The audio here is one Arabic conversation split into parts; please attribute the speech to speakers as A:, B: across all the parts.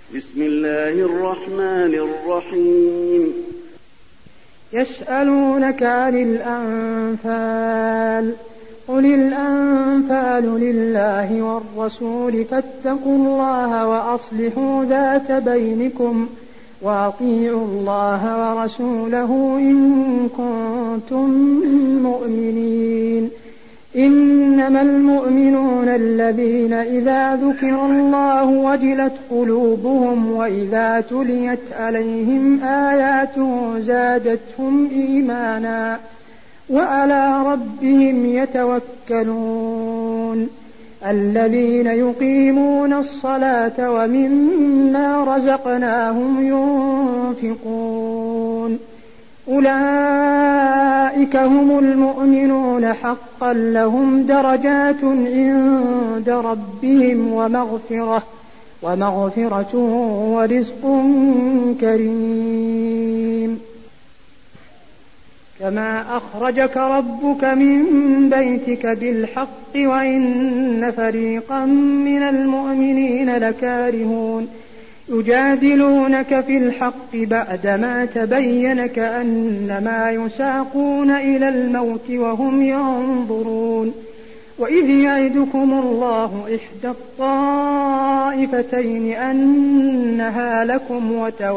A: بسم الله الرحمن الرحيم.
B: يسألونك عن الأنفال قل الأنفال لله والرسول فاتقوا الله وأصلحوا ذات بينكم وأطيعوا الله ورسوله إن كنتم مؤمنين. إنما المؤمنون الذين إذا ذكر الله وجلت قلوبهم وإذا تليت عليهم آياته زادتهم إيمانا وعلى ربهم يتوكلون. الذين يقيمون الصلاة ومما رزقناهم ينفقون أولئك هم المؤمنون حقا لهم درجات عند ربهم ومغفرة ورزق كريم. كما أخرجك ربك من بيتك بالحق وإن فريقا من المؤمنين لكارهون يجادلونك في الحق بعدما تبين كأنما يساقون إلى الموت وهم ينظرون. وإذ يعدكم الله إحدى الطائفتين أنها لكم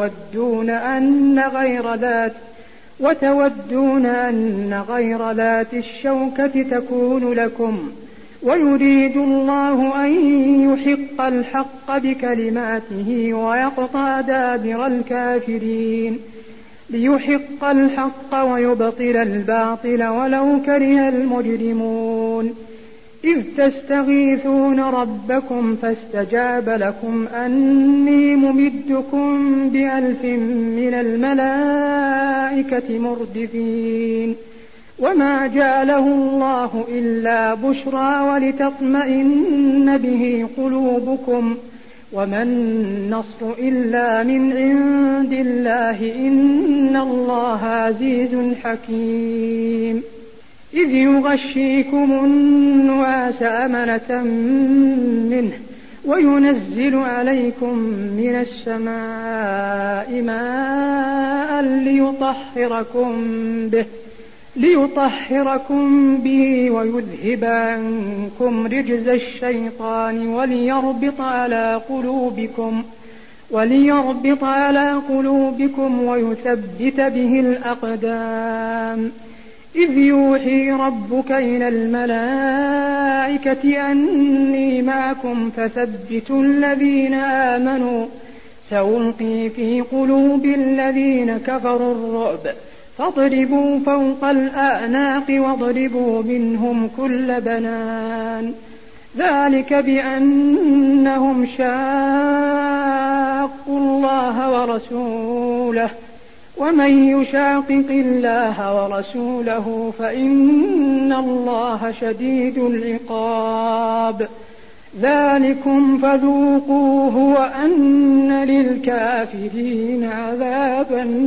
B: وتودون أن غير ذات الشوكة تكون لكم ويريد الله أن يحق الحق بكلماته ويقطع دابر الكافرين ليحق الحق ويبطل الباطل ولو كره المجرمون. إذ تستغيثون ربكم فاستجاب لكم أني ممدكم ب1000 من الملائكة مردفين. وما جعله الله إلا بشرى ولتطمئن به قلوبكم وما النصر إلا من عند الله إن الله عزيز حكيم. إذ يغشيكم النعاس أمنة منه وينزل عليكم من السماء ماء ليطهركم به ويذهب عنكم رجز الشيطان وليربط على قلوبكم ويثبت به الأقدام. إذ يوحي ربك إلى الملائكة أني معكم فثبتوا الذين آمنوا سألقي في قلوب الذين كفروا الرعب فاضربوا فوق الأعناق واضربوا منهم كل بنان. ذلك بأنهم شاقوا الله ورسوله ومن يشاقق الله ورسوله فإن الله شديد العقاب. ذلكم فذوقوه وأن للكافرين عذاب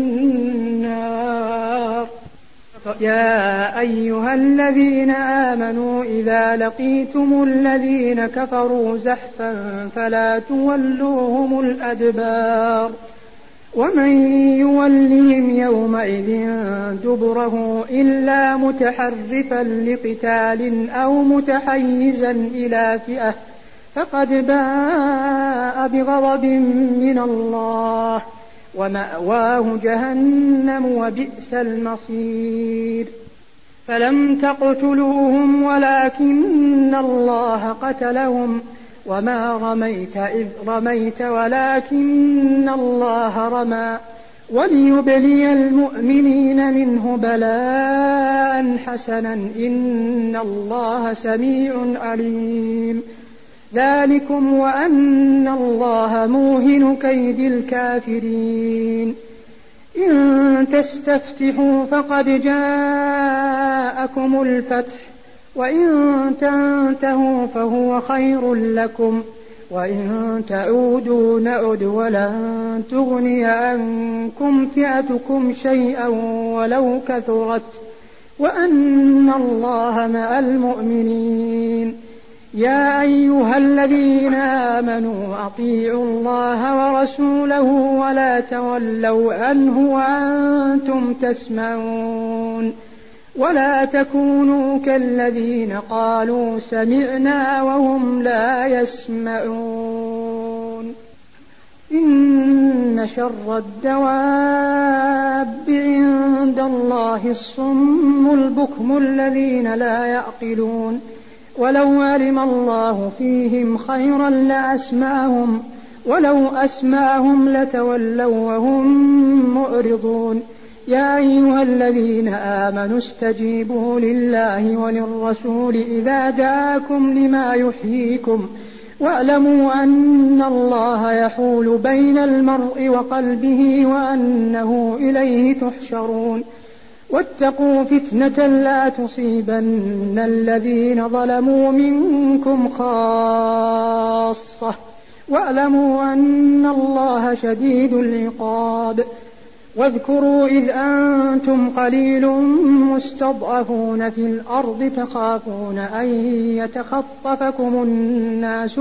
B: النار. يا أيها الذين آمنوا إذا لقيتم الذين كفروا زحفا فلا تولوهم الأدبار ومن يولهم يومئذ دبره إلا متحرفا لقتال أو متحيزا إلى فئة فقد باء بغضب من الله ومأواه جهنم وبئس المصير. فلم تقتلوهم ولكن الله قتلهم وما رميت إذ رميت ولكن الله رمى وليبلي المؤمنين منه بلاء حسنا إن الله سميع عليم. ذلكم وأن الله موهن كيد الكافرين. إن تستفتحوا فقد جاءكم الفتح وإن تنتهوا فهو خير لكم وإن تعودوا نعد ولن تغني عنكم فئتكم شيئا ولو كثرت وأن الله مع المؤمنين. يا أيها الذين آمنوا أطيعوا الله ورسوله ولا تولوا عنه وأنتم تسمعون ولا تكونوا كالذين قالوا سمعنا وهم لا يسمعون إن شر الدواب عند الله الصم البكم الذين لا يعقلون ولو علم الله فيهم خيرا لأسمعهم ولو أسمعهم لتولوا وهم معرضون يا أيها الذين آمنوا استجيبوا لله وللرسول إذا دعاكم لما يحييكم واعلموا أن الله يحول بين المرء وقلبه وأنه إليه تحشرون واتقوا فتنة لا تصيبن الذين ظلموا منكم خاصة واعلموا أن الله شديد العقاب واذكروا إذ أنتم قليل مستضعفون في الأرض تخافون أن يتخطفكم الناس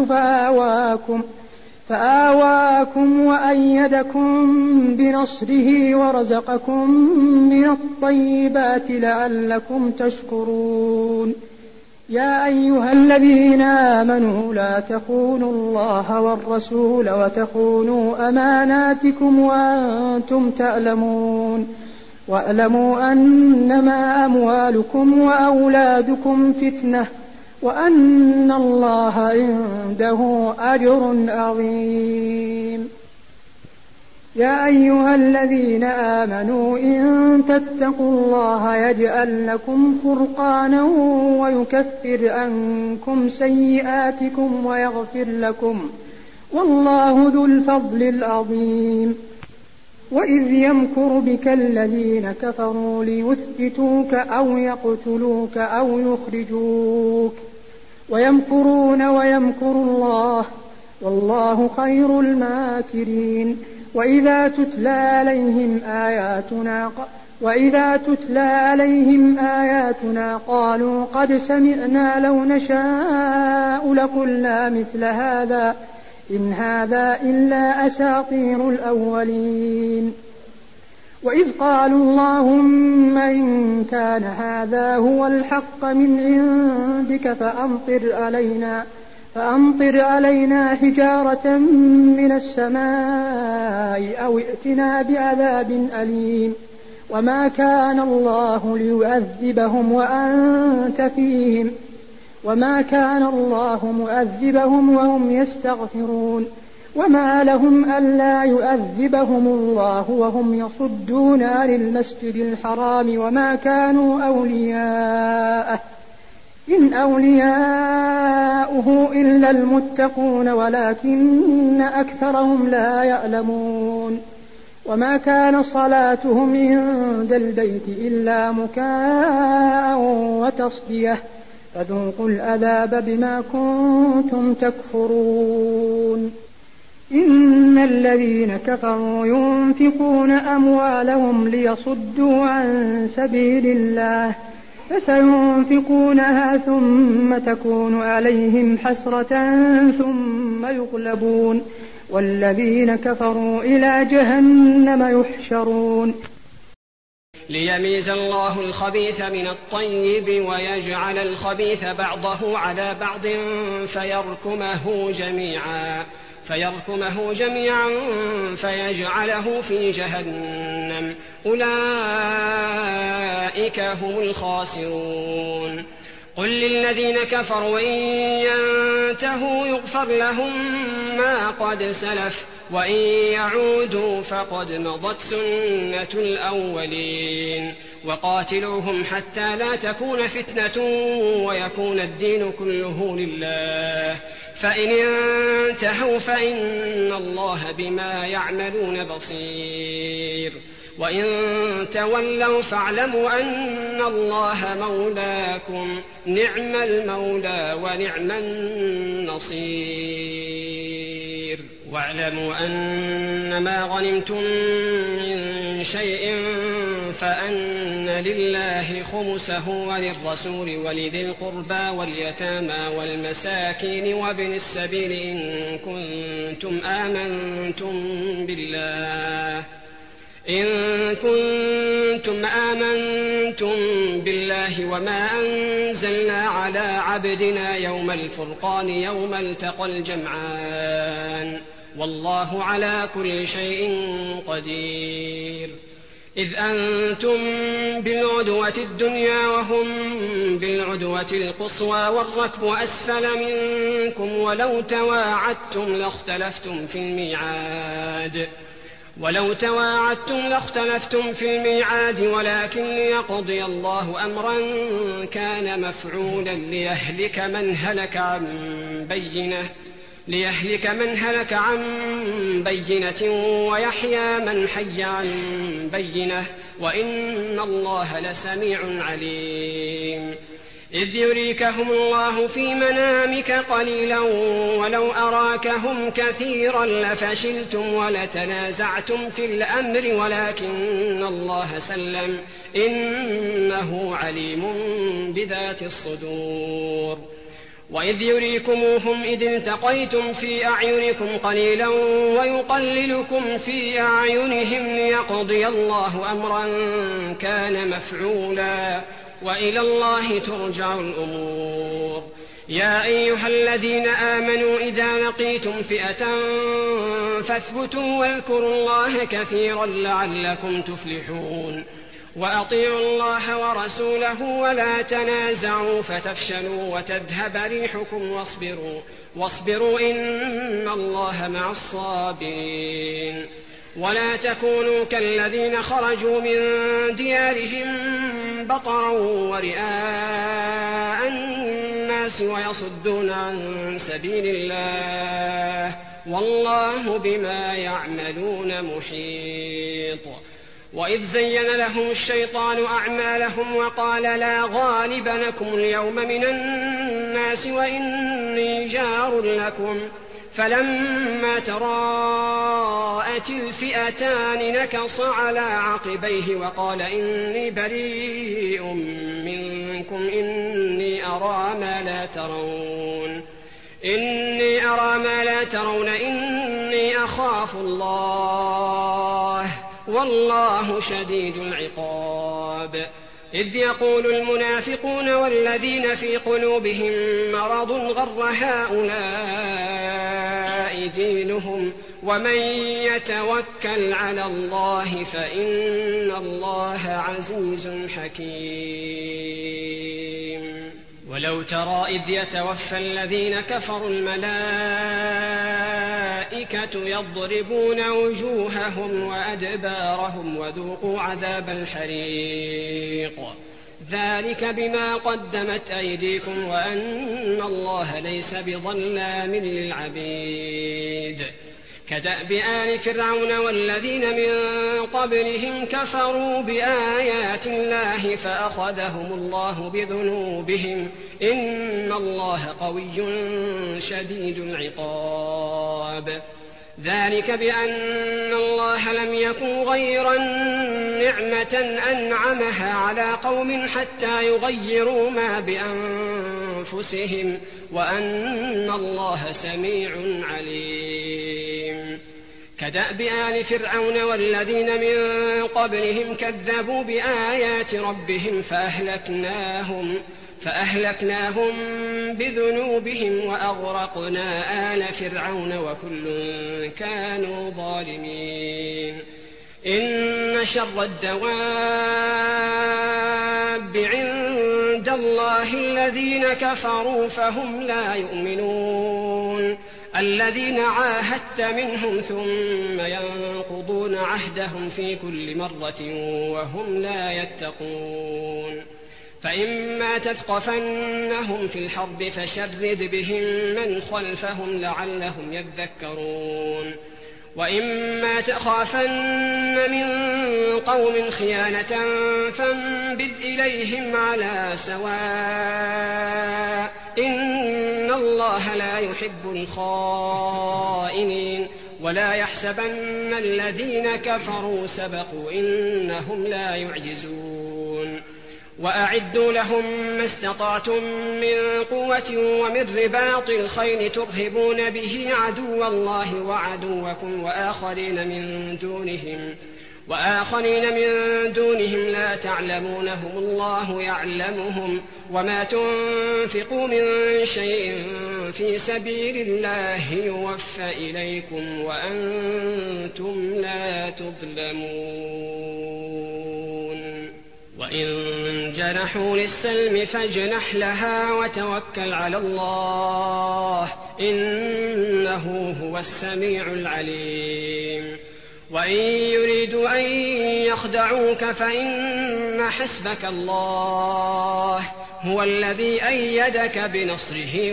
B: فآواكم وأيدكم بنصره ورزقكم من الطيبات لعلكم تشكرون يا أيها الذين آمنوا لا تخونوا الله والرسول وتخونوا أماناتكم وأنتم تعلمون واعلموا أنما أموالكم وأولادكم فتنة وأن الله عنده أجر عظيم يا أيها الذين آمنوا إن تتقوا الله يجعل لكم فرقانا ويكفر عنكم سيئاتكم ويغفر لكم والله ذو الفضل العظيم وإذ يمكر بك الذين كفروا ليثبتوك أو يقتلوك أو يخرجوك ويمكرون ويمكر الله والله خير الماكرين وإذا تتلى عليهم آياتنا قالوا قد سمعنا لو نشاء لقلنا مثل هذا إن هذا إلا أساطير الأولين وإذ قالوا اللهم إن كان هذا هو الحق من عندك فأمطر علينا حجارة من السماء أو ائتنا بعذاب أليم وما كان الله ليعذبهم وأنت فيهم وما كان الله مؤذبهم وهم يستغفرون وما لهم ألا يؤذبهم الله وهم يصدون عن المسجد الحرام وما كانوا أولياءه إن أولياؤه إلا المتقون ولكن أكثرهم لا يعلمون وما كان صلاتهم عند البيت إلا مكاء وتصدية فذوقوا العذاب بما كنتم تكفرون إن الذين كفروا ينفقون أموالهم ليصدوا عن سبيل الله فسينفقونها ثم تكون عليهم حسرة ثم يغلبون والذين كفروا إلى جهنم يحشرون
C: ليميز الله الخبيث من الطيب ويجعل الخبيث بعضه على بعض فيركمه جميعا فيجعله في جهنم أولئك هم الخاسرون قل للذين كفروا إن ينتهوا يغفر لهم ما قد سلف وإن يعودوا فقد مضت سنة الأولين وقاتلوهم حتى لا تكون فتنة ويكون الدين كله لله فإن انتهوا فإن الله بما يعملون بصير وإن تولوا فاعلموا أن الله مولاكم نعم المولى ونعم النصير واعلموا أن ما غنمتم من شيء فأن لله خمسه وللرسول ولذي القربى واليتامى والمساكين وابن السبيل إن كنتم آمنتم بالله وما أنزلنا على عبدنا يوم الفرقان يوم التقى الجمعان والله على كل شيء قدير. إذ أنتم بالعدوة الدنيا وهم بالعدوة القصوى والركب أسفل منكم ولو تواعدتم لاختلفتم في الميعاد ولكن ليقضي الله أمرا كان مفعولا ليهلك من هلك عن بينة ويحيى من حي عن بينة وإن الله لسميع عليم. إذ يريكهم الله في منامك قليلا ولو أراكهم كثيرا لفشلتم ولتنازعتم في الأمر ولكن الله سلم إنه عليم بذات الصدور. وإذ يريكموهم إذ التقيتم في أعينكم قليلا ويقللكم في أعينهم ليقضي الله أمرا كان مفعولا وإلى الله ترجع الأمور. يا أيها الذين آمنوا إذا لقيتم فئة فاثبتوا واذكروا الله كثيرا لعلكم تفلحون. وأطيعوا الله ورسوله ولا تنازعوا فتفشلوا وتذهب ريحكم واصبروا إن الله مع الصابرين. ولا تكونوا كالذين خرجوا من ديارهم بطرا ورئاء الناس ويصدون عن سبيل الله والله بما يعملون محيط. وإذ زين لهم الشيطان أعمالهم وقال لا غالب لكم اليوم من الناس وإني جار لكم فلما تراءت الفئتان نكص على عقبيه وقال إني بريء منكم إني أرى ما لا ترون إني أخاف الله والله شديد العقاب. إذ يقول المنافقون والذين في قلوبهم مرض غر هؤلاء دينهم ومن يتوكل على الله فإن الله عزيز حكيم. ولو ترى إذ يتوفى الذين كفروا الملائكة يضربون وجوههم وأدبارهم وذوقوا عذاب الحريق ذلك بما قدمت أيديكم وأن الله ليس بظلام للعبيد. كدأب آل فرعون والذين من قبلهم كفروا بآيات الله فأخذهم الله بذنوبهم إن الله قوي شديد العقاب. ذلك بأن الله لم يكن غير نعمة أنعمها على قوم حتى يغيروا ما بأنفسهم وأن الله سميع عليم. كدأب آل فرعون والذين من قبلهم كذبوا بآيات ربهم فأهلكناهم بذنوبهم وأغرقنا آل فرعون وكل كانوا ظالمين. إن شر الدواب عند الله الذين كفروا فهم لا يؤمنون الذين عاهدت منهم ثم ينقضون عهدهم في كل مرة وهم لا يتقون. فإما تثقفنهم في الحرب فشرد بهم من خلفهم لعلهم يذكرون. وإما تخافن من قوم خيانة فانبذ إليهم على سواء إن الله لا يحب الخائنين ولا يحسبن الذين كفروا سبقوا إنهم لا يعجزون وأعدوا لهم ما استطعتم من قوة ومن رباط الخيل ترهبون به عدو الله وعدوكم وآخرين من دونهم لا تعلمونهم الله يعلمهم وما تنفقوا من شيء في سبيل الله يوفى إليكم وأنتم لا تظلمون وإن جنحوا للسلم فاجنح لها وتوكل على الله إنه هو السميع العليم وإن يريدوا أن يخدعوك فإن حسبك الله هو الذي أيدك بنصره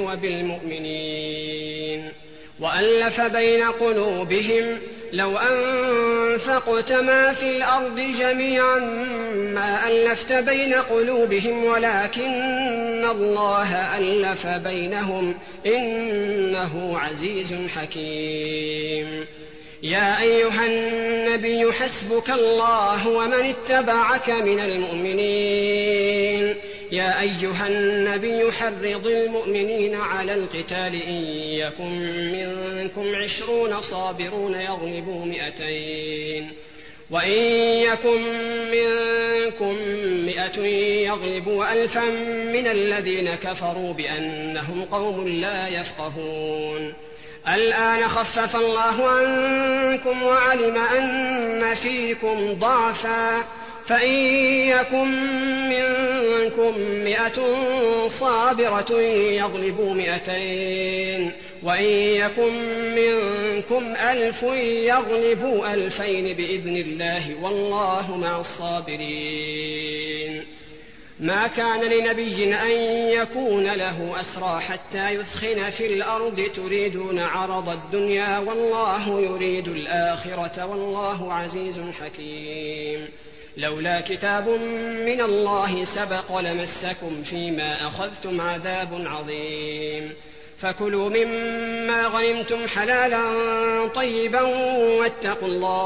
C: وبالمؤمنين وألف بين قلوبهم لو أنفقت ما في الأرض جميعا ما ألفت بين قلوبهم ولكن الله ألف بينهم إنه عزيز حكيم يا أيها النبي حسبك الله ومن اتبعك من المؤمنين يا أيها النبي حرض المؤمنين على القتال إن يكن منكم 20 صابرون يغلبوا 200 وإن يكن منكم 100 يغلبوا 1000 من الذين كفروا بأنهم قوم لا يفقهون الآن خفف الله عنكم وعلم أن فيكم ضعفا فإن يكن منكم 100 صابرة يغلبوا 200 وإن يكن منكم 1000 يغلبوا 2000 بإذن الله والله مع الصابرين ما كان لنبي أن يكون له أسرى حتى يثخن في الأرض تريدون عرض الدنيا والله يريد الآخرة والله عزيز حكيم لولا كتاب من الله سبق لمسكم فيما أخذتم عذاب عظيم فكلوا مما غنمتم حلالا طيبا واتقوا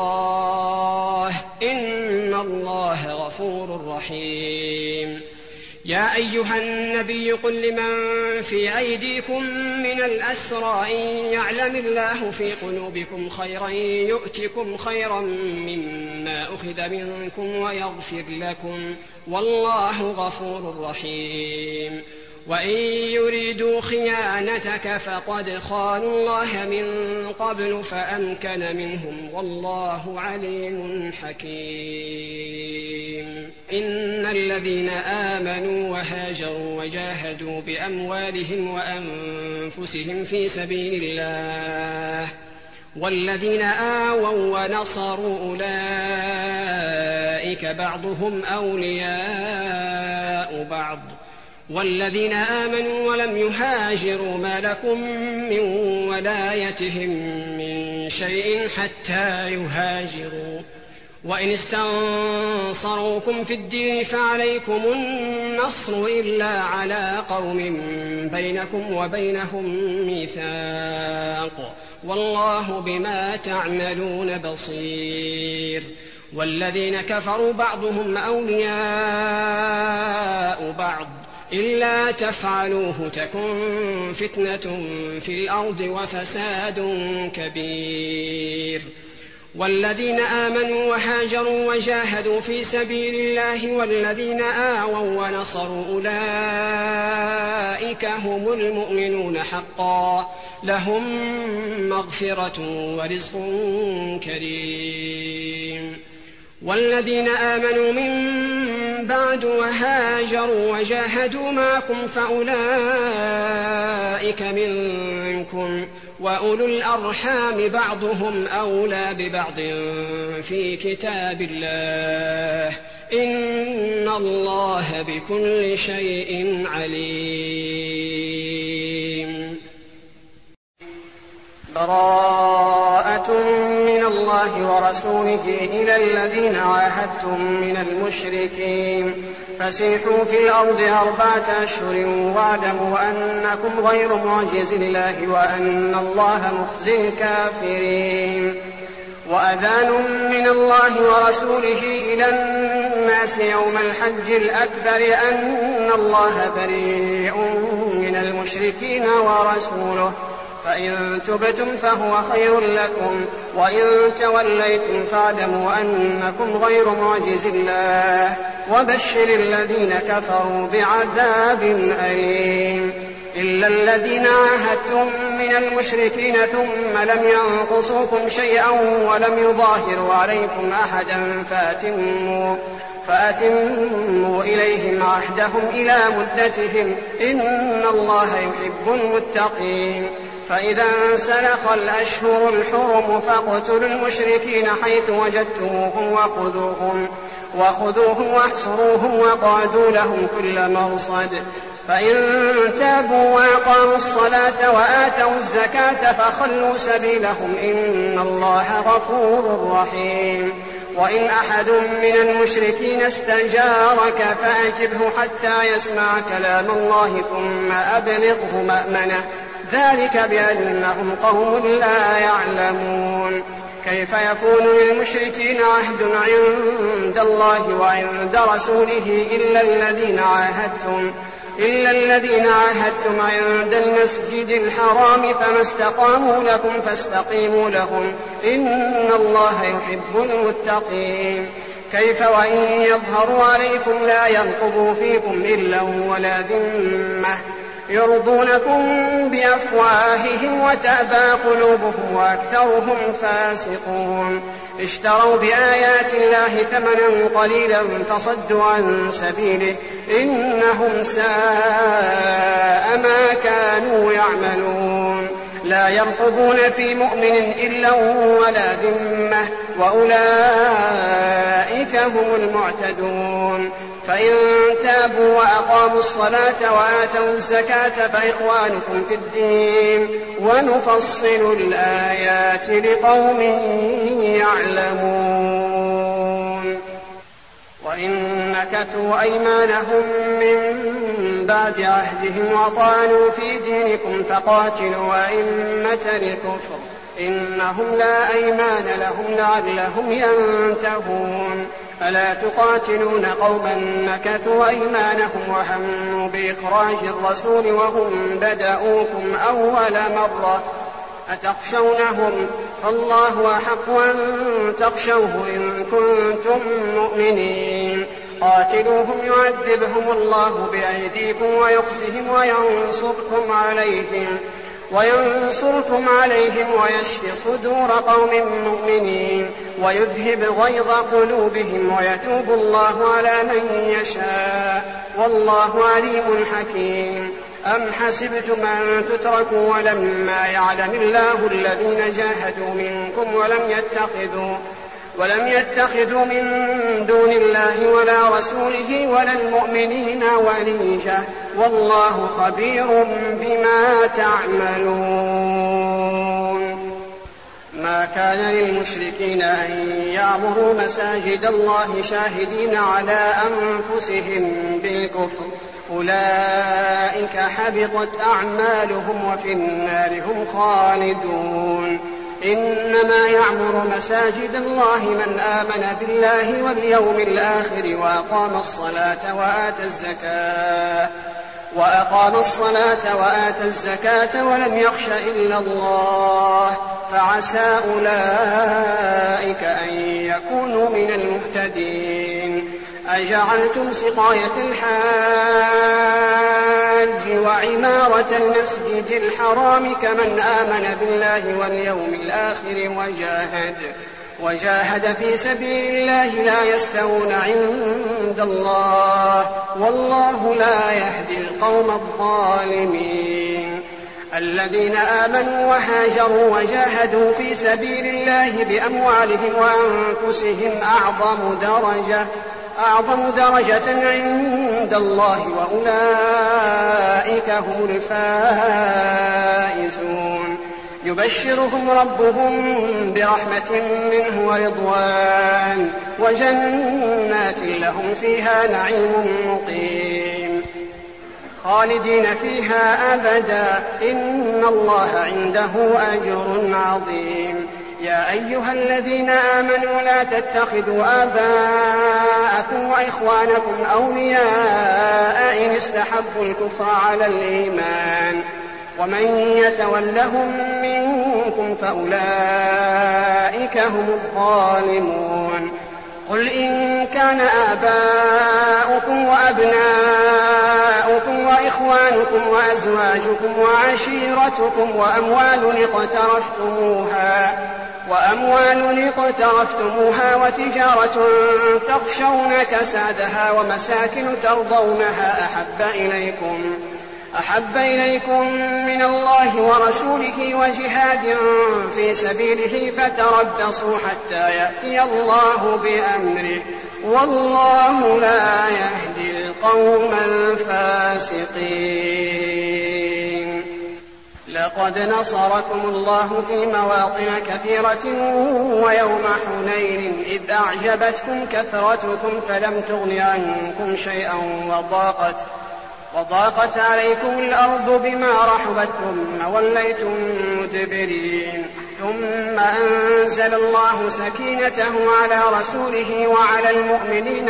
C: الله إن الله غفور رحيم يا أيها النبي قل لمن في أيديكم من الأسرى إن يعلم الله في قلوبكم خيرا يؤتكم خيرا مما أخذ منكم ويغفر لكم والله غفور رحيم وإن يريدوا خيانتك فقد خانوا الله من قبل فأمكن منهم والله عليم حكيم إن الذين آمنوا وهاجروا وجاهدوا بأموالهم وأنفسهم في سبيل الله والذين آووا ونصروا أولئك بعضهم أولياء بعض والذين آمنوا ولم يهاجروا ما لكم من ولايتهم من شيء حتى يهاجروا وإن استنصروكم في الدين فعليكم النصر إلا على قوم بينكم وبينهم ميثاق والله بما تعملون بصير والذين كفروا بعضهم أولياء بعض إلا تفعلوه تكن فتنة في الأرض وفساد كبير والذين آمنوا وهاجروا وجاهدوا في سبيل الله والذين آووا ونصروا أولئك هم المؤمنون حقا لهم مغفرة ورزق كريم والذين آمنوا من بعد وهاجروا وجاهدوا معكم فأولئك منكم وأولو الأرحام بعضهم أولى ببعض في كتاب الله إن الله بكل شيء عليم
D: براءة من الله ورسوله إلى الذين عاهدتم من المشركين فسيحوا في الأرض 4 أشهر واعلموا أنكم غير معجز الله وأن الله مخزي الكافرين. وأذان من الله ورسوله إلى الناس يوم الحج الأكبر أن الله بريء من المشركين ورسوله فإن تبتم فهو خير لكم وإن توليتم فاعلموا أنكم غير معجز الله وبشر الذين كفروا بعذاب أليم. إلا الذين عاهدتم من المشركين ثم لم ينقصوكم شيئا ولم يظاهروا عليكم أحدا فأتموا إليهم عهدهم إلى مدتهم إن الله يحب المتقين. فإذا انسلخ الأشهر الحرم فاقتلوا المشركين حيث وجدتموهم وخذوهم واحصروهم وقعدوا لهم كل مرصد فإن تابوا وأقاموا الصلاة وآتوا الزكاة فخلوا سبيلهم إن الله غفور رحيم. وإن أحد من المشركين استجارك فأجبه حتى يسمع كلام الله ثم أبلغه مأمنه ذلك بأنهم قوم لا يعلمون. كيف يكون للمشركين عهد عند الله وعند رسوله إلا الذين عاهدتم عند المسجد الحرام فما استقاموا لكم فاستقيموا لهم إن الله يحب المتقين. كيف وإن يظهروا عليكم لا يرقبوا فيكم إلا ولا ذمة يرضونكم بأفواههم وتأبى قلوبهم وأكثرهم فاسقون. اشتروا بآيات الله ثمنا قليلا فصدوا عن سبيله إنهم ساء ما كانوا يعملون. لا يرقبون في مؤمن إلا ولا ذمة وأولئك هم المعتدون. فإن تابوا وأقاموا الصلاة وآتوا الزكاة فإخوانكم في الدين ونفصل الآيات لقوم يعلمون. وإن نكثوا أيمانهم من بعد عهدهم وطعنوا في دينكم فقاتلوا أئمة الكفر إنهم لا أيمان لهم لعلهم ينتهون. ألا تقاتلون قوما نكثوا أيمانهم وهموا بإخراج الرسول وهم بدأوكم أول مرة أتخشونهم فالله أحق أن تخشوه إن كنتم مؤمنين. قاتلوهم يعذبهم الله بأيديكم ويخزهم وينصركم عليهم ويشف صدور قوم مؤمنين ويذهب غيظ قلوبهم ويتوب الله على من يشاء والله عليم حكيم. أم حسبتم أن تتركوا ولما يعلم الله الذين جاهدوا منكم ولم يتخذوا من دون الله ولا رسوله ولا المؤمنين وليجة والله خبير بما تعملون. ما كان للمشركين أن يعمروا مساجد الله شاهدين على أنفسهم بالكفر أولئك حبطت أعمالهم وفي النار هم خالدون. إنما يعمر مساجد الله من آمن بالله واليوم الآخر وأقام الصلاة وآتى الزكاة ولم يخش إلا الله فعسى أولئك أن يكونوا من المهتدين. أجعلتم سقاية الحاج وعمارة المسجد الحرام كمن آمن بالله واليوم الآخر وجاهد في سبيل الله لا يستوون عند الله والله لا يهدي القوم الظالمين. الذين آمنوا وهاجروا وجاهدوا في سبيل الله بأموالهم وأنفسهم أعظم درجة عند الله وأولئك هم الفائزون. يبشرهم ربهم برحمة منه ورضوان وجنات لهم فيها نعيم مقيم خالدين فيها أبدا إن الله عنده أجر عظيم. يا أيها الذين آمنوا لا تتخذوا آباءكم وإخوانكم أولياء إن استحبوا الكفر على الإيمان ومن يتولهم منكم فأولئك هم الظالمون. قل إن كان آباؤكم وأبناؤكم وإخوانكم وأزواجكم وعشيرتكم وأموال اقترفتموها وتجارة تخشون كسادها ومساكن ترضونها أحب إليكم من الله ورسوله وجهاد في سبيله فتربصوا حتى يأتي الله بأمره والله لا يهدي القوم الفاسقين. لقد نصركم الله في مواطن كثيرة ويوم حنين إذ أعجبتكم كثرتكم فلم تغن عنكم شيئا وضاقت عليكم الأرض بما رحبت ثم وليتم مدبرين ثم أنزل الله سكينته على رسوله وعلى المؤمنين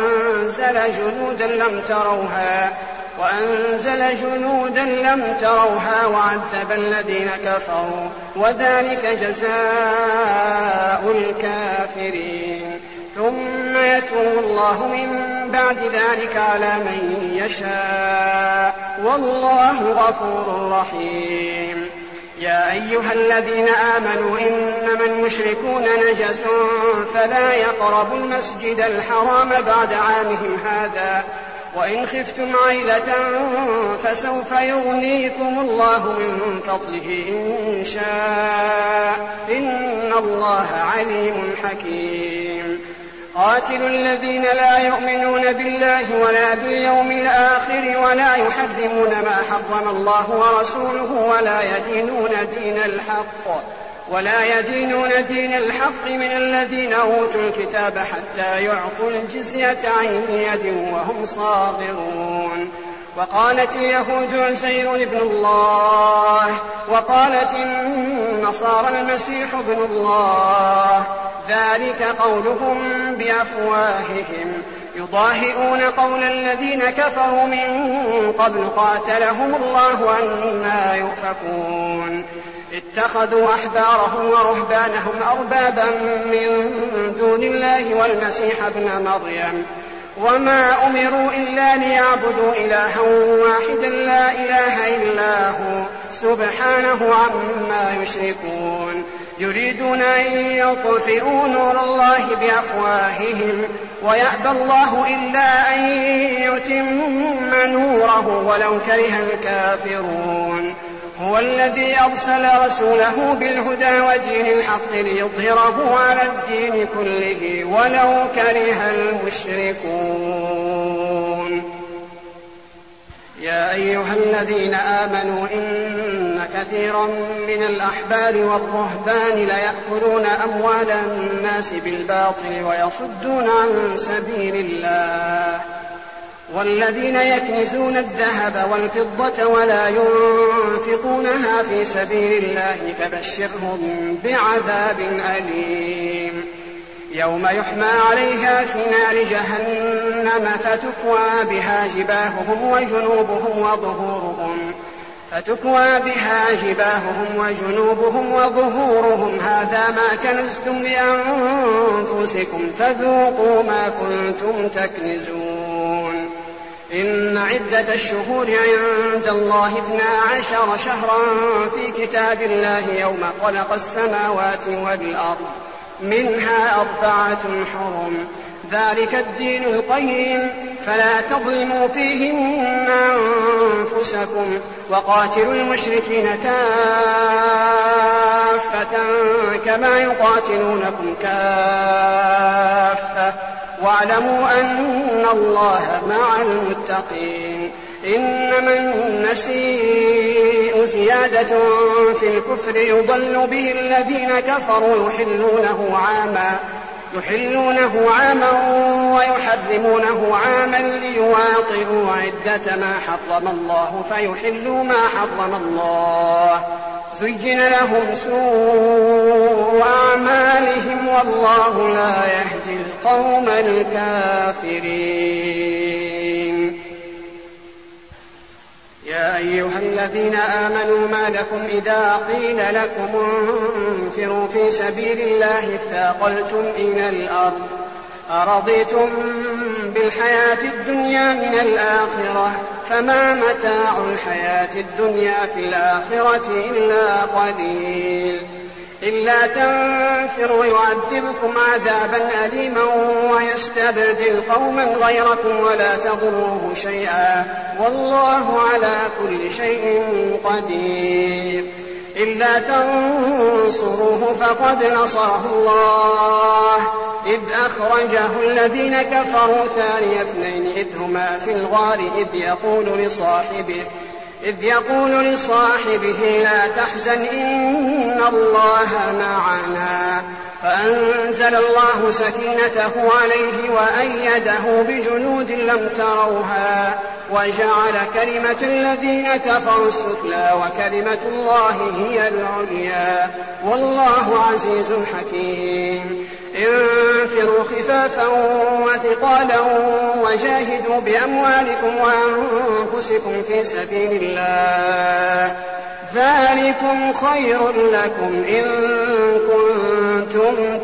D: وأنزل جنودا لم تروها وعذب الذين كفروا وذلك جزاء الكافرين. ثم يتوب الله من بعد ذلك على من يشاء والله غفور رحيم. يا أيها الذين آمنوا إنما المشركون نجس فلا يقربوا المسجد الحرام بعد عامهم هذا وإن خفتم عيلة فسوف يغنيكم الله من فضله إن شاء إن الله عليم حكيم. قاتلوا الذين لا يؤمنون بالله ولا باليوم الآخر ولا يحرمون ما حرم الله ورسوله ولا يدينون دين الحق من الذين أوتوا الكتاب حتى يعطوا الجزية عن يد وهم صاغرون. وقالت اليهود عزير ابن الله وقالت النصارى المسيح ابن الله ذلك قولهم بأفواههم يضاهئون قول الذين كفروا من قبل قاتلهم الله أنى يؤفكون. اتخذوا أحبارهم ورهبانهم أربابا من دون الله والمسيح ابن مريم وما أمروا إلا ليعبدوا إلها واحدا لا إله إلا هو سبحانه عما يشركون. يريدون أن يطفئوا نور الله بأفواههم ويأبى الله إلا أن يتم نوره ولو كره الكافرون. هو الذي أرسل رسوله بالهدى ودين الحق ليظهره على الدين كله ولو كره المشركون. يا أيها الذين آمنوا إن كثيرا من الأحبار والرهبان ليأكلون أموال الناس بالباطل ويصدون عن سبيل الله والذين يكنزون الذهب والفضة ولا ينفقونها في سبيل الله فبشرهم بعذاب أليم. يوم يحمى عليها في نار جهنم فتكوى بها جباههم وجنوبهم وظهورهم هذا ما كنزتم لأنفسكم فذوقوا ما كنتم تكنزون. إن عدة الشهور عند الله 12 شهرا في كتاب الله يوم خلق السماوات والأرض منها 4 حرم ذلك الدين القيم فلا تظلموا فيهن أنفسكم وقاتلوا المشركين كافة كما يقاتلونكم كافة واعلموا أن الله مع المتقين. إنما النسيء زيادة في الكفر يضل به الذين كفروا يحلونه عاما ويحرمونه عاما ليواطئوا عدة ما حرم الله فيحلوا ما حرم الله زين لهم سوء أعمالهم والله لا يهدي القوم الكافرين. يا أيها الذين آمنوا ما لكم إذا قيل لكم انفروا في سبيل الله اثاقلتم إلى الأرض أرضيتم بالحياة الدنيا من الآخرة فما متاع الحياة الدنيا في الآخرة إلا قليل. إلا تنفروا يعذبكم عذابا أليما ويستبدل قوما غيركم ولا تضروه شيئا والله على كل شيء قدير. إلا تنصروه فقد نصره الله إذ أخرجه الذين كفروا ثاني اثنين إذ هما في الغار إذ يقول لصاحبه لا تحزن إن الله معنا فأنزل الله سكينته عليه وأيده بجنود لم تروها وجعل كلمة الذين كفروا السفلى وكلمة الله هي العليا والله عزيز حكيم. انفروا خفافا وثقالا وجاهدوا بأموالكم وأنفسكم في سبيل الله ذلكم خير لكم إن كنتم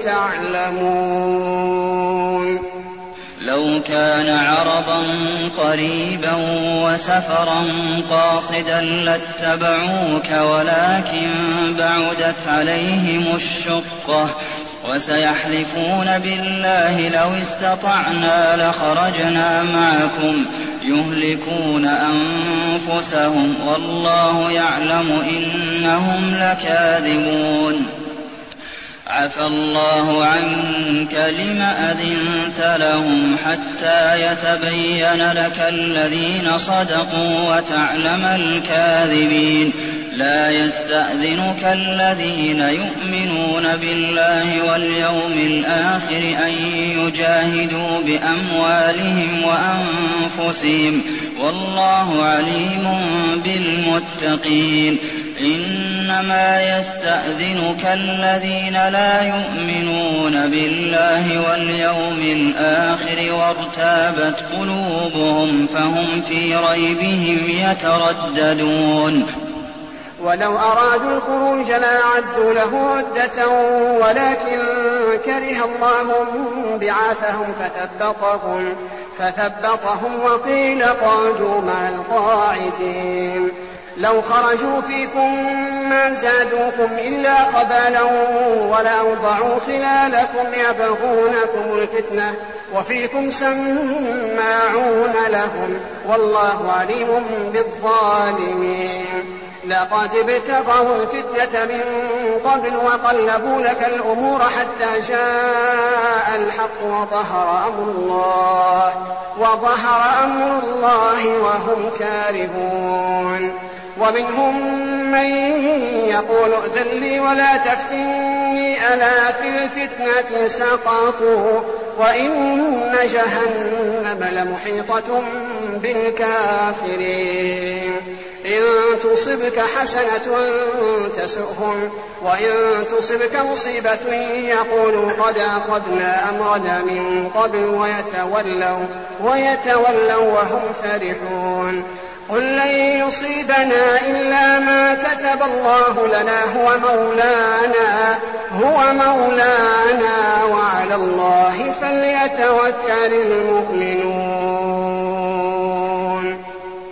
D: تعلمون.
E: لو كان عرضا قريبا وسفرا قاصدا لاتبعوك ولكن بعدت عليهم الشقة وسيحلفون بالله لو استطعنا لخرجنا معكم يهلكون أنفسهم والله يعلم إنهم لكاذبون. عفى الله عنك لم أذنت لهم حتى يتبين لك الذين صدقوا وتعلم الكاذبين. لا يستأذنك الذين يؤمنون بالله واليوم الآخر أن يجاهدوا بأموالهم وأنفسهم والله عليم بالمتقين. إنما يستأذنك الذين لا يؤمنون بالله واليوم الآخر وارتابت قلوبهم فهم في ريبهم يترددون.
D: ولو أرادوا الخروج لأعدوا له عدة ولكن كره الله بعاثهم فثبطهم وقيل اقعدوا مع القاعدين. لو خرجوا فيكم ما زادوكم إلا خبالا ولأوضعوا خلالكم يبغونكم الفتنة وفيكم سماعون لهم والله عليم بالظالمين. لقد ابتغوا الفتنة من قبل وقلبوا لك الأمور حتى جاء الحق وظهر أمر الله وهم كارهون. ومنهم من يقول ائذن لي ولا تفتني ألا في الفتنة سقطوا وإن جهنم لمحيطة بالكافرين. إن تصبك حسنة تسؤهم وإن تصبك مصيبة يقولوا قد أخذنا أمرنا من قبل ويتولوا وهم فرحون. قل لن يصيبنا إلا ما كتب الله لنا هو مولانا وعلى الله فليتوكل المؤمنون.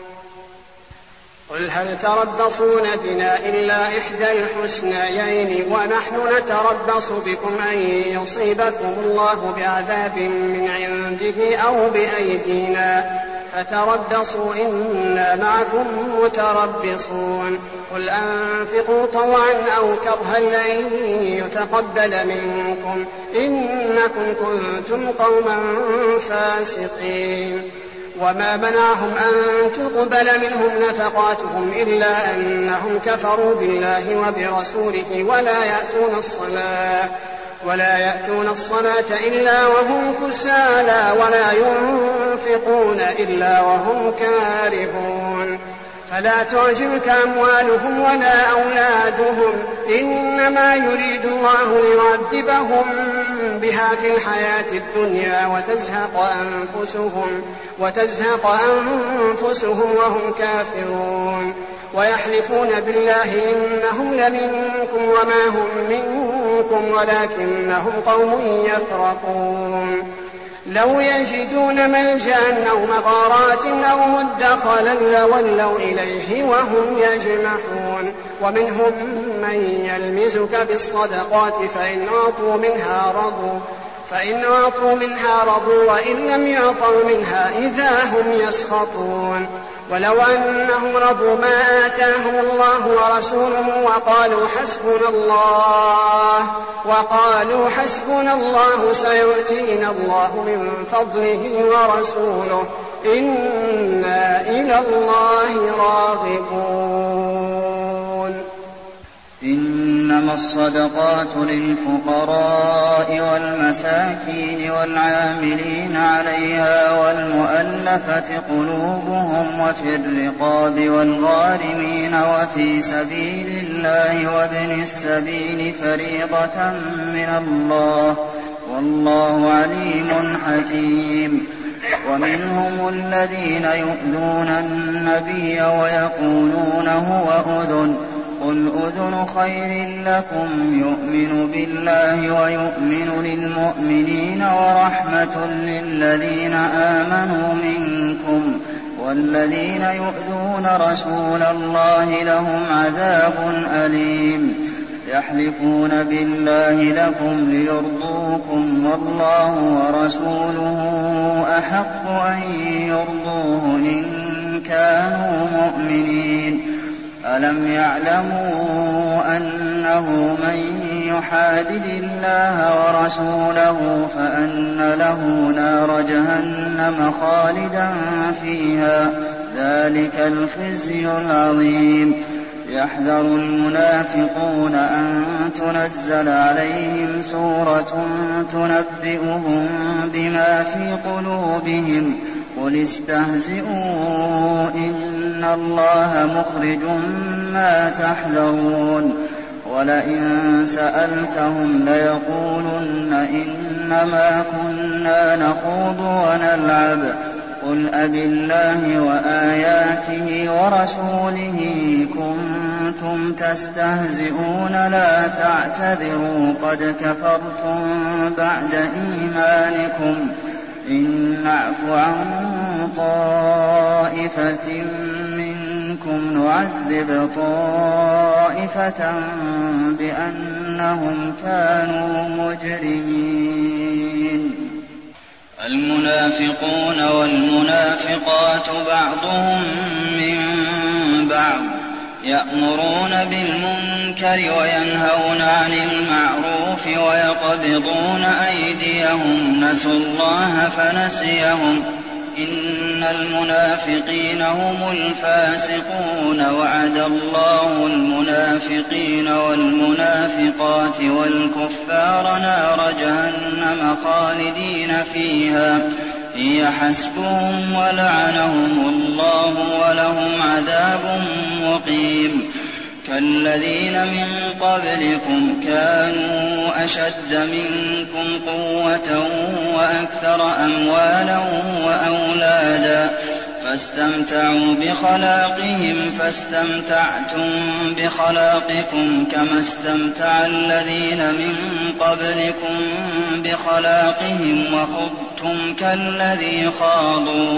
D: قل هل تربصون بنا إلا إحدى الحسنيين ونحن نتربص بكم أن يصيبكم الله بعذاب من عنده أو بأيدينا فتربصوا إنا معكم متربصون. قل أنفقوا طوعا أو كرها لن يتقبل منكم إنكم كنتم قوما فاسقين. وما منعهم أن تقبل منهم نفقاتهم إلا أنهم كفروا بالله وبرسوله ولا يأتون الصلاة إلا وهم كسالى ولا ينفقون إلا وهم كارهون فلا تعجبك أموالهم ولا أولادهم إنما يريد الله ليعذبهم بها في الحياة الدنيا وتزهق أنفسهم وهم كافرون ويحلفون بالله إنهم لمنكم وما هم منكم ولكنهم قوم يفرقون لو يجدون ملجأ أو مغارات أو مدخلا لولوا إليه وهم يجمحون ومنهم من يلمزك بالصدقات فإن أعطوا منها رضوا وإن لم يعطوا منها إذا هم يسخطون ولو أنهم رضوا ما آتاهم الله ورسوله وقالوا حسبنا الله سيؤتينا الله من فضله ورسوله إنا إلى الله راغبون.
E: إنما الصدقات للفقراء والمساكين والعاملين عليها والمؤلفة قلوبهم وفي الرقاب والغارمين وفي سبيل الله وابن السبيل فريضة من الله والله عليم حكيم. ومنهم الذين يؤذون النبي ويقولون هو أذن قل أذن خير لكم يؤمن بالله ويؤمن للمؤمنين ورحمة للذين آمنوا منكم والذين يؤذون رسول الله لهم عذاب أليم. يحلفون بالله لكم ليرضوكم والله ورسوله أحق أن يرضوه إن كانوا مؤمنين. ألم يعلموا أنه من يحادد الله ورسوله فأن له نار جهنم خالدا فيها ذلك الخزي العظيم. يحذر المنافقون أن تنزل عليهم سورة تنبئهم بما في قلوبهم قل استهزئوا إن الله مخرج ما تحذرون. ولئن سألتهم ليقولن إنما كنا نخوض ونلعب قل أبالله وآياته ورسوله كنتم تستهزئون لا تعتذروا قد كفرتم بعد إيمانكم إن نعف عن طائفة منكم نعذب طائفة بأنهم كانوا مجرمين. المنافقون والمنافقات بعضهم من بعض يأمرون بالمنكر وينهون عن المعروف ويقبضون أيديهم نسوا الله فنسيهم إن المنافقين هم الفاسقون وعد الله المنافقين والمنافقات والكفار نار جهنم خالدين فيها هي حسبهم ولعنهم الله ولهم عذاب مقيم. كالذين من قبلكم كانوا أشد منكم قوة وأكثر أموالا وأولادا فاستمتعوا بخلاقهم فاستمتعتم بخلاقكم كما استمتع الذين من قبلكم بخلاقهم وخضتم كالذي خاضوا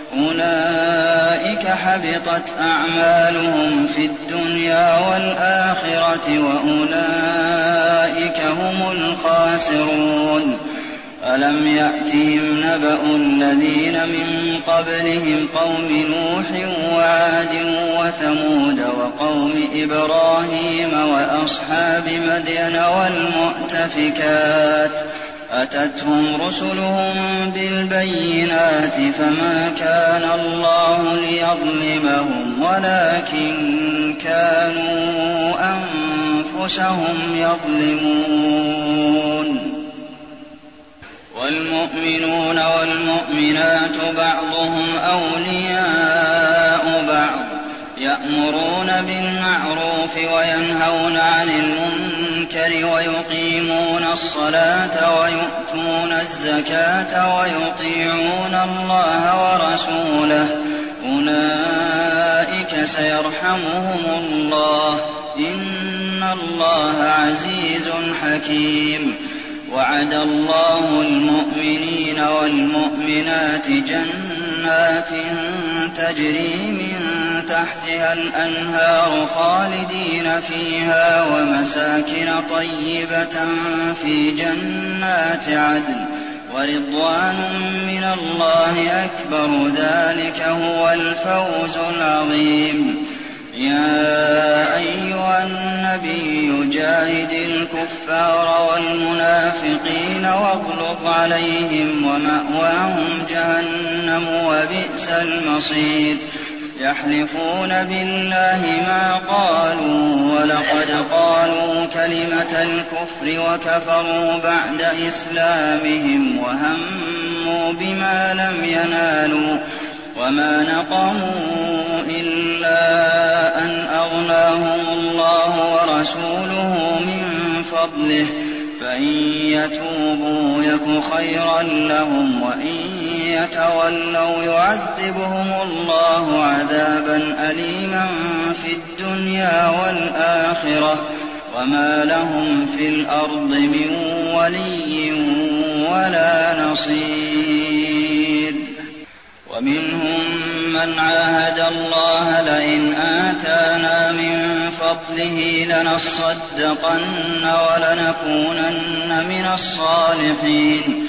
E: أولئك حبطت أعمالهم في الدنيا والآخرة وأولئك هم الخاسرون. ألم يأتهم نبأ الذين من قبلهم قوم نوح وعاد وثمود وقوم إبراهيم وأصحاب مدين والمؤتفكات أتتهم رسلهم بالبينات فما كان الله ليظلمهم ولكن كانوا أنفسهم يظلمون. والمؤمنون والمؤمنات بعضهم أولياء بعض يأمرون بالمعروف وينهون عن المنكر ويقيمون الصلاة ويؤتون الزكاة ويطيعون الله ورسوله أولئك سيرحمهم الله إن الله عزيز حكيم. وعد الله المؤمنين والمؤمنات جنات تجري من تحتها الأنهار خالدين فيها ومساكن طيبة في جنات عدن ورضوان من الله أكبر ذلك هو الفوز العظيم. يا أيها النبي جاهد الكفار والمنافقين واغلظ عليهم ومأواهم جهنم وبئس المصير. يحلفون بالله ما قالوا ولقد قالوا كلمة الكفر وكفروا بعد إسلامهم وهموا بما لم ينالوا وما نقموا إلا أن أغناهم الله ورسوله من فضله فإن يتوبوا يك خيرا لهم وإن يتولوا يعذبهم الله عذابا أليما في الدنيا والآخرة وما لهم في الأرض من ولي ولا نصير. ومنهم من عاهد الله لئن آتانا من فضله لنصدقن ولنكونن من الصالحين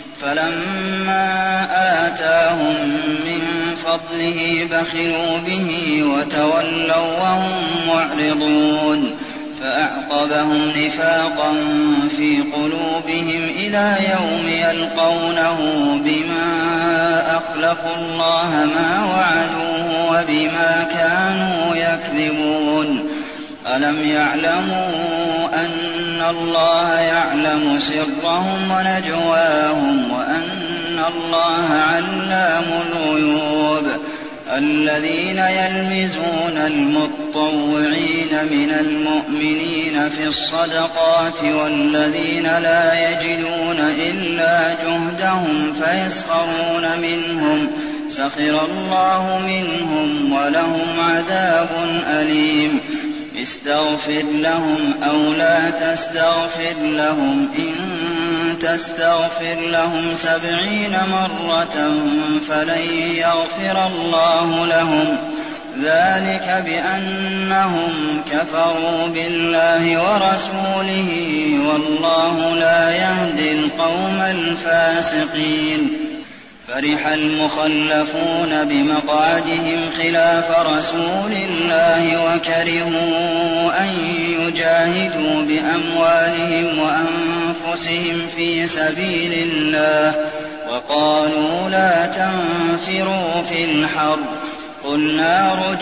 E: فلما آتاهم من فضله بخلوا به وتولوا وهم معرضون فأعقبهم نفاقا في قلوبهم إلى يوم يلقونه بما أخلفوا الله ما وعدوه وبما كانوا يكذبون. ألم يعلموا أن الله يعلم سرهم ونجواهم وأن الله علام الغيوب. الذين يلمزون المطوعين من المؤمنين في الصدقات والذين لا يجدون إلا جهدهم فيسخرون منهم سخر الله منهم ولهم عذاب أليم. استغفر لهم أو لا تستغفر لهم إن تستغفر لهم 70 مرة فلن يغفر الله لهم ذلك بأنهم كفروا بالله ورسوله والله لا يهدي القوم الفاسقين. فرح المخلفون بمقعدهم خلاف رسول الله وكرهوا أن يجاهدوا بأموالهم وأنفسهم في سبيل الله وقالوا لا تنفروا في الحر قل نار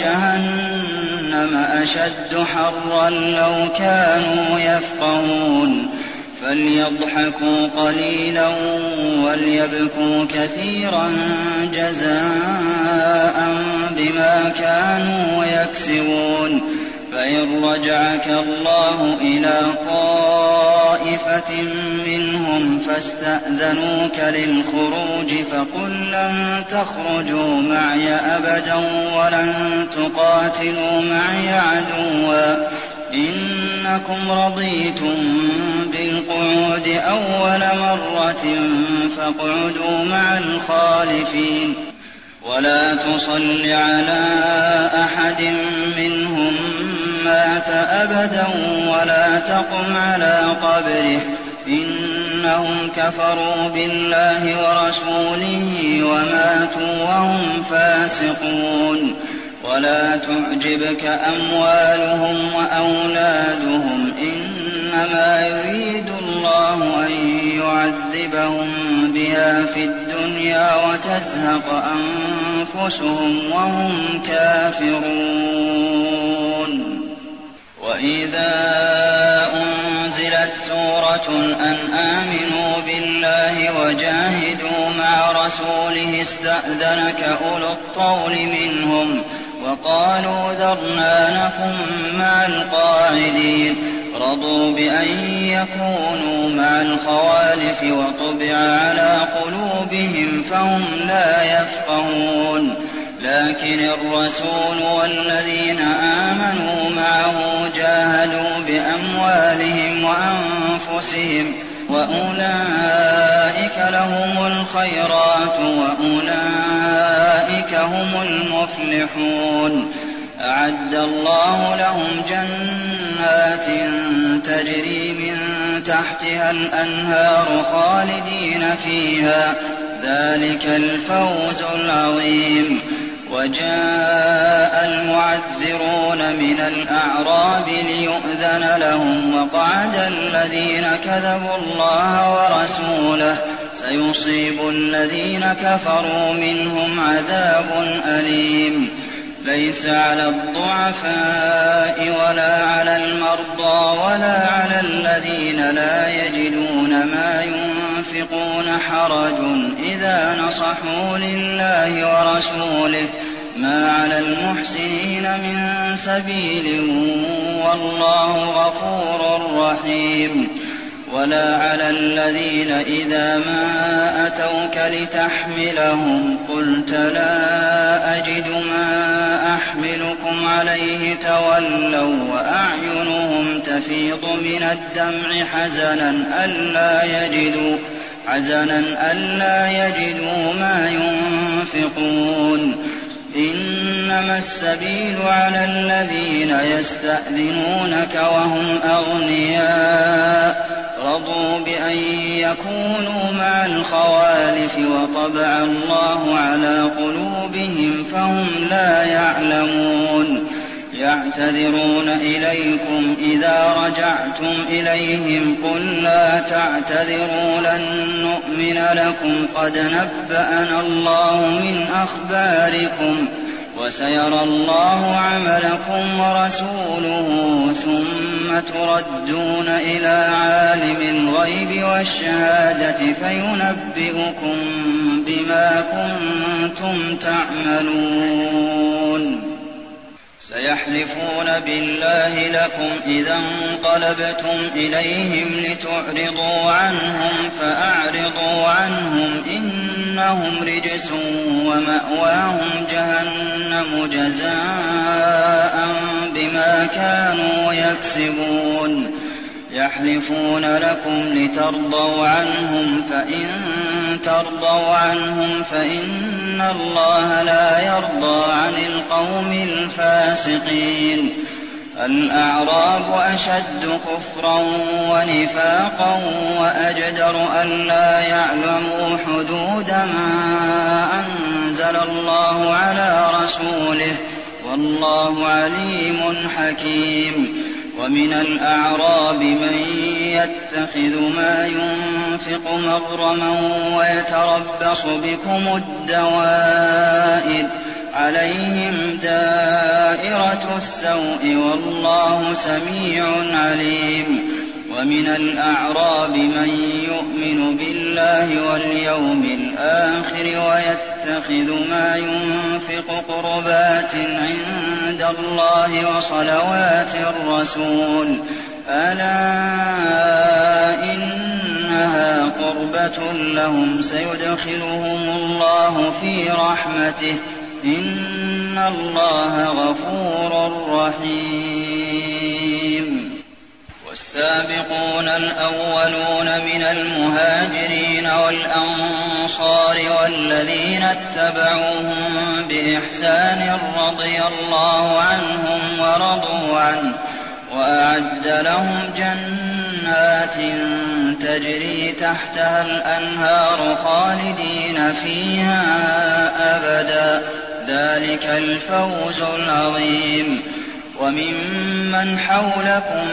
E: جهنم أشد حرا لو كانوا يفقهون. فليضحكوا قليلا وليبكوا كثيرا جزاء بما كانوا يكسبون. فإن رجعك الله إلى طائفة منهم فاستأذنوك للخروج فقل لن تخرجوا معي أبدا ولن تقاتلوا معي عدوا إنكم رضيتم بالقعود أول مرة فاقعدوا مع الخالفين. ولا تصل على أحد منهم مات أبدا ولا تقم على قبره إنهم كفروا بالله ورسوله وماتوا وهم فاسقون. ولا تعجبك أموالهم وأولادهم إنما يريد الله أن يعذبهم نصيبهم بها في الدنيا وتزهق أنفسهم وهم كافرون. وإذا أنزلت سورة أن آمنوا بالله وجاهدوا مع رسوله استأذنك أولو الطول منهم وقالوا ذرنا نكن مع القاعدين رضوا بأن يكونوا مع الخوالف وطبع على قلوبهم فهم لا يفقهون. لكن الرسول والذين آمنوا معه جاهدوا بأموالهم وأنفسهم وأولئك لهم الخيرات وأولئك هم المفلحون. أعد الله لهم جنات تجري من تحتها الأنهار خالدين فيها ذلك الفوز العظيم. وجاء المعذرون من الأعراب ليؤذن لهم وقعد الذين كذبوا الله ورسوله سيصيب الذين كفروا منهم عذاب أليم. ليس على الضعفاء ولا على المرضى ولا على الذين لا يجدون ما ينفقون حرج إذا نصحوا لله ورسوله ما على المحسنين من سبيل والله غفور رحيم. ولا على الذين إذا ما أتوك لتحملهم قلت لا أجد ما أحملكم عليه تولوا وأعينهم تفيض من الدمع حزنا ألا يجدوا ما ينفقون. إنما السبيل على الذين يستأذنونك وهم أغنياء رضوا بأن يكونوا مع الخوالف وطبع الله على قلوبهم فهم لا يعلمون. يعتذرون إليكم إذا رجعتم إليهم قل لا تعتذروا لن نؤمن لكم قد نبأنا الله من أخباركم وسيرى الله عملكم ورسوله ثم تردون إلى عالم الغيب والشهادة فينبئكم بما كنتم تعملون. سيحلفون بالله لكم إذا انقلبتم إليهم لتعرضوا عنهم فأعرضوا عنهم إنهم رجس ومأواهم جهنم جزاء بما كانوا يكسبون. يحلفون لكم لترضوا عنهم فإن ترضوا عنهم فإن الله لا يرضى عن القوم الفاسقين. الأعراب أشد كفرا ونفاقا وأجدر ألا يعلموا حدود ما أنزل الله على رسوله والله عليم حكيم. ومن الأعراب من يتخذ ما ينفق مغرما ويتربص بكم الدوائر عليهم دائرة السوء والله سميع عليم. ومن الأعراب من يؤمن بالله واليوم الآخر ويتخذ ما ينفق قربات عند الله وصلوات الرسول ألا إنها قربة لهم سيدخلهم الله في رحمته إن الله غفور رحيم. والسابقون الأولون من المهاجرين والأنصار والذين اتبعوهم بإحسان رضي الله عنهم ورضوا عنه وأعد لهم جنات تجري تحتها الأنهار خالدين فيها أبدا ذلك الفوز العظيم. وممن حولكم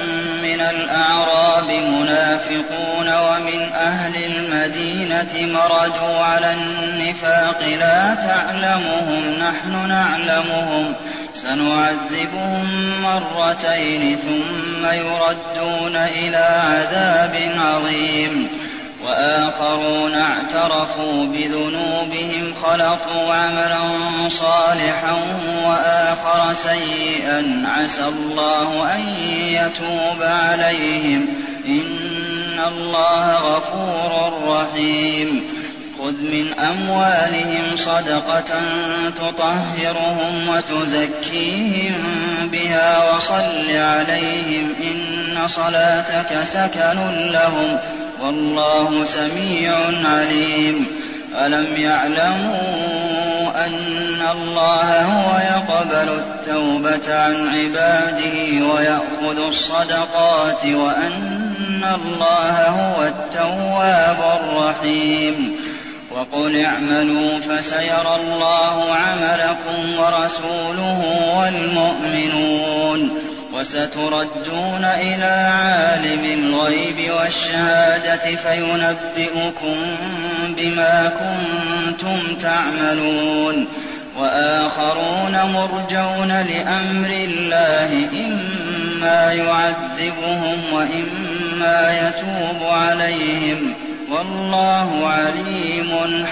E: من الأعراب منافقون ومن أهل المدينة مردوا على النفاق لا تعلمهم نحن نعلمهم سنعذبهم مرتين ثم يردون إلى عذاب عظيم وآخرون اعترفوا بذنوبهم خلطوا عملا صالحا وآخر سيئا عسى الله أن يتوب عليهم إن الله غفور رحيم خذ من أموالهم صدقة تطهرهم وتزكيهم بها وصل عليهم إن صلاتك سكن لهم والله سميع عليم ألم يعلموا أن الله هو يقبل التوبة عن عباده ويأخذ الصدقات وأن الله هو التواب الرحيم وقل اعملوا فسيرى الله عملكم ورسوله والمؤمنون وستردون إلى عالم الغيب والشهادة فينبئكم بما كنتم تعملون وآخرون مرجون لأمر الله إما يعذبهم وإما يتوب عليهم والله عليم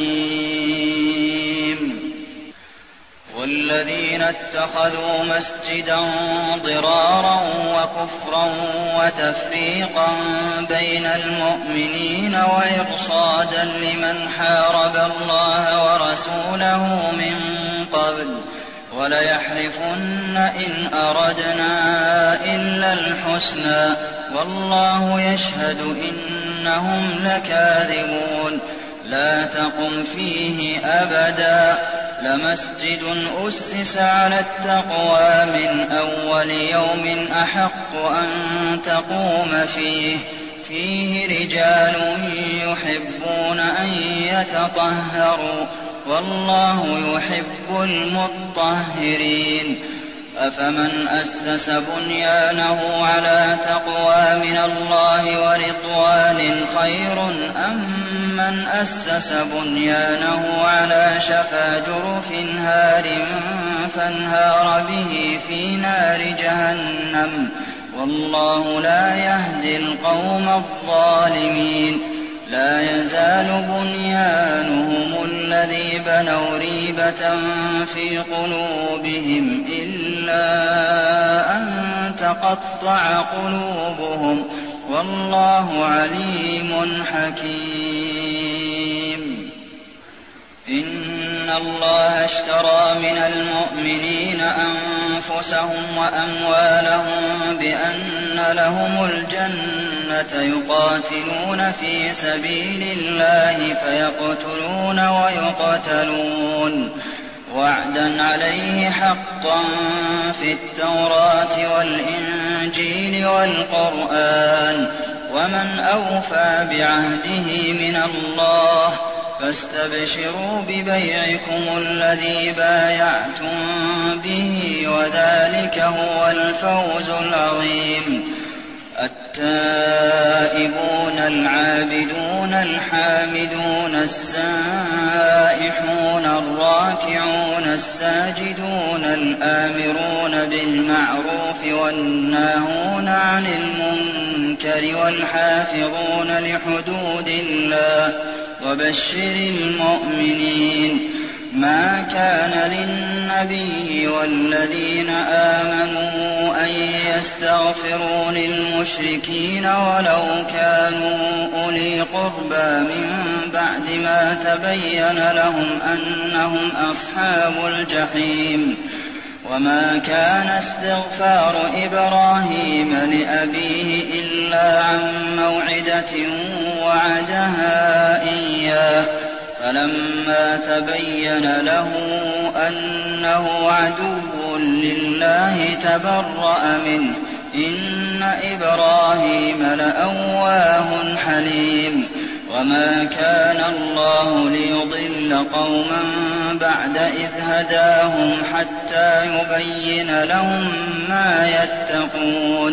E: حكيم والذين اتخذوا مسجدا ضرارا وكفرا وتفريقا بين المؤمنين وإرصادا لمن حارب الله ورسوله من قبل وليحلفن إن أردنا إلا الحسنى والله يشهد إنهم لكاذبون لا تقم فيه أبدا لمسجد أسس على التقوى من أول يوم أحق أن تقوم فيه رجال يحبون أن يتطهروا والله يحب المطهرين أفمن أسس بنيانه على تقوى من الله ورضوان خير أم من أسس بنيانه على شفا جرف هار فانهار به في نار جهنم والله لا يهدي القوم الظالمين لا يزال بنيانهم الذي بنوا ريبة في قلوبهم إلا أن تقطع قلوبهم والله عليم حكيم إن الله اشترى من المؤمنين أنفسهم وأموالهم بأن لهم الجنة يقاتلون في سبيل الله فيقتلون ويقتلون وعدا عليه حقا في التوراة والإنجيل والقرآن ومن أوفى بعهده من الله فاستبشروا ببيعكم الذي بايعتم به وذلك هو الفوز العظيم التائبون العابدون الحامدون السائحون الراكعون الساجدون الآمرون بالمعروف والناهون عن المنكر والحافظون لحدود الله وبشر المؤمنين ما كان للنبي والذين آمنوا أن يستغفروا للمشركين ولو كانوا أولي قربى من بعد ما تبين لهم أنهم أصحاب الجحيم وما كان استغفار إبراهيم لأبيه إلا عن موعدة وعدها إياه فلما تبين له أنه عدو لله تبرأ منه إن إبراهيم لأواه حليم وما كان الله ليضل قوما بعد إذ هداهم حتى يبين لهم ما يتقون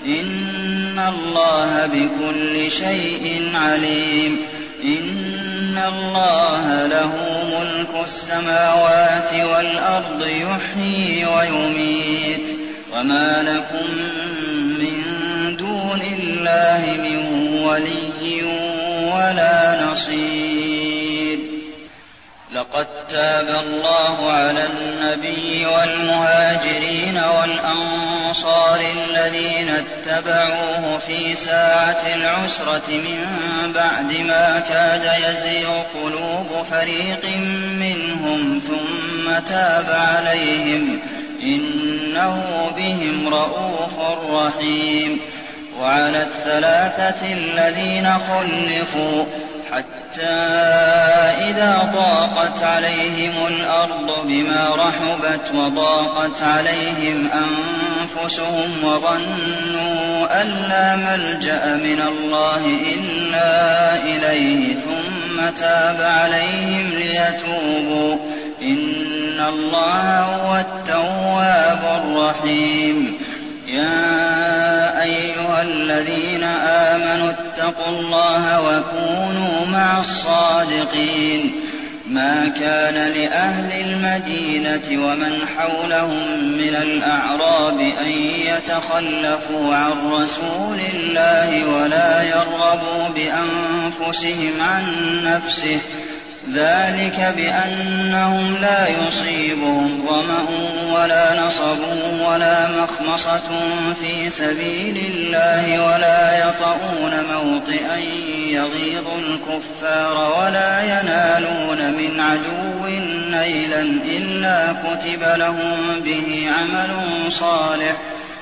E: إن الله بكل شيء عليم إن الله له ملك السماوات والأرض يحيي ويميت وما لكم من دون الله من ولي ولا نصير لقد تاب الله على النبي والمهاجرين والأنصار الذين اتبعوه في ساعة العسرة من بعد ما كاد يزيغ قلوب فريق منهم ثم تاب عليهم إنه بهم رءوف رحيم وعلى الثلاثة الذين خلفوا حتى إذا ضاقت عليهم الأرض بما رحبت وضاقت عليهم أنفسهم وظنوا أن لا ملجأ من الله إلا إليه ثم تاب عليهم ليتوبوا إن الله هو التواب الرحيم يا أيها الذين آمنوا اتقوا الله وكونوا مع الصادقين ما كان لأهل المدينة ومن حولهم من الأعراب أن يتخلفوا عن رسول الله ولا يرغبوا بأنفسهم عن نفسه ذلك بأنهم لا يصيبهم ظمأ ولا نصب ولا مخمصة في سبيل الله ولا يطؤون موطئا يغيظ الكفار ولا ينالون من عدو نيلا إلا كتب لهم به عمل صالح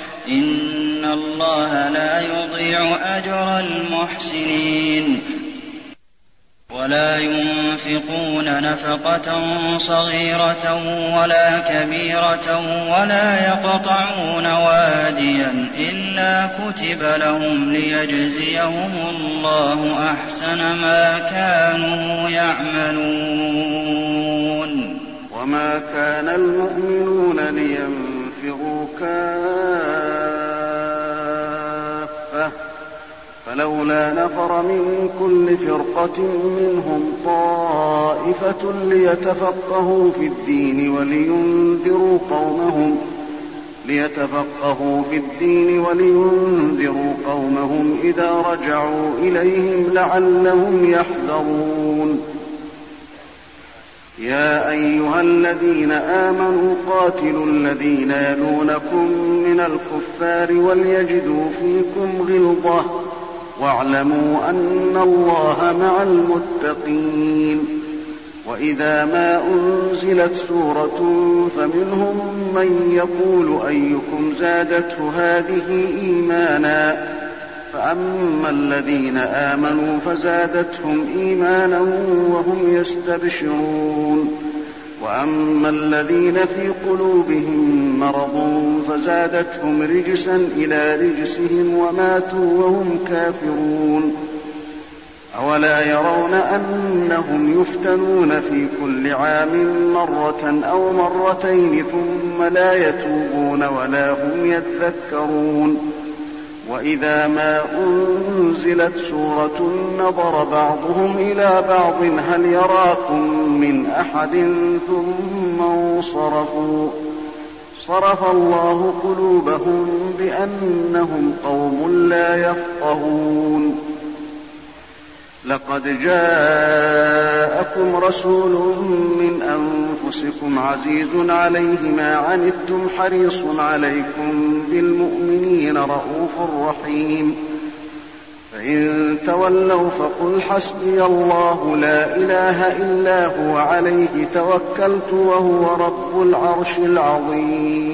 E: إن الله لا يضيع أجر المحسنين ولا ينفقون نفقة صغيرة ولا كبيرة ولا يقطعون واديا إلا كتب لهم ليجزيهم الله أحسن ما كانوا يعملون
A: وما كان المؤمنون لينفروا كافة فلولا نفر من كل فرقة منهم طائفة ليتفقهوا في الدين ولينذروا قومهم إذا رجعوا إليهم لعلهم يحذرون يا أيها الذين آمنوا قاتلوا الذين يلونكم من الكفار وليجدوا فيكم غلظة واعلموا أن الله مع المتقين وإذا ما أنزلت سورة فمنهم من يقول أيكم زادته هذه إيمانا فأما الذين آمنوا فزادتهم إيمانا وهم يستبشرون وأما الذين في قلوبهم مرض فزادتهم رجسا إلى رجسهم وماتوا وهم كافرون أولا يرون أنهم يفتنون في كل عام مرة أو مرتين ثم لا يتوبون ولا هم يذكرون وإذا ما أنزلت سورة نظر بعضهم إلى بعض هل يراكم من أحد ثم انصرفوا صرف الله قلوبهم بأنهم قوم لا يفقهون لقد جاءكم رسول من أنفسكم عزيز عليه ما عنتم حريص عليكم بالمؤمنين رءوف رحيم فإن تولوا فقل حسبي الله لا إله إلا هو عليه توكلت وهو رب العرش العظيم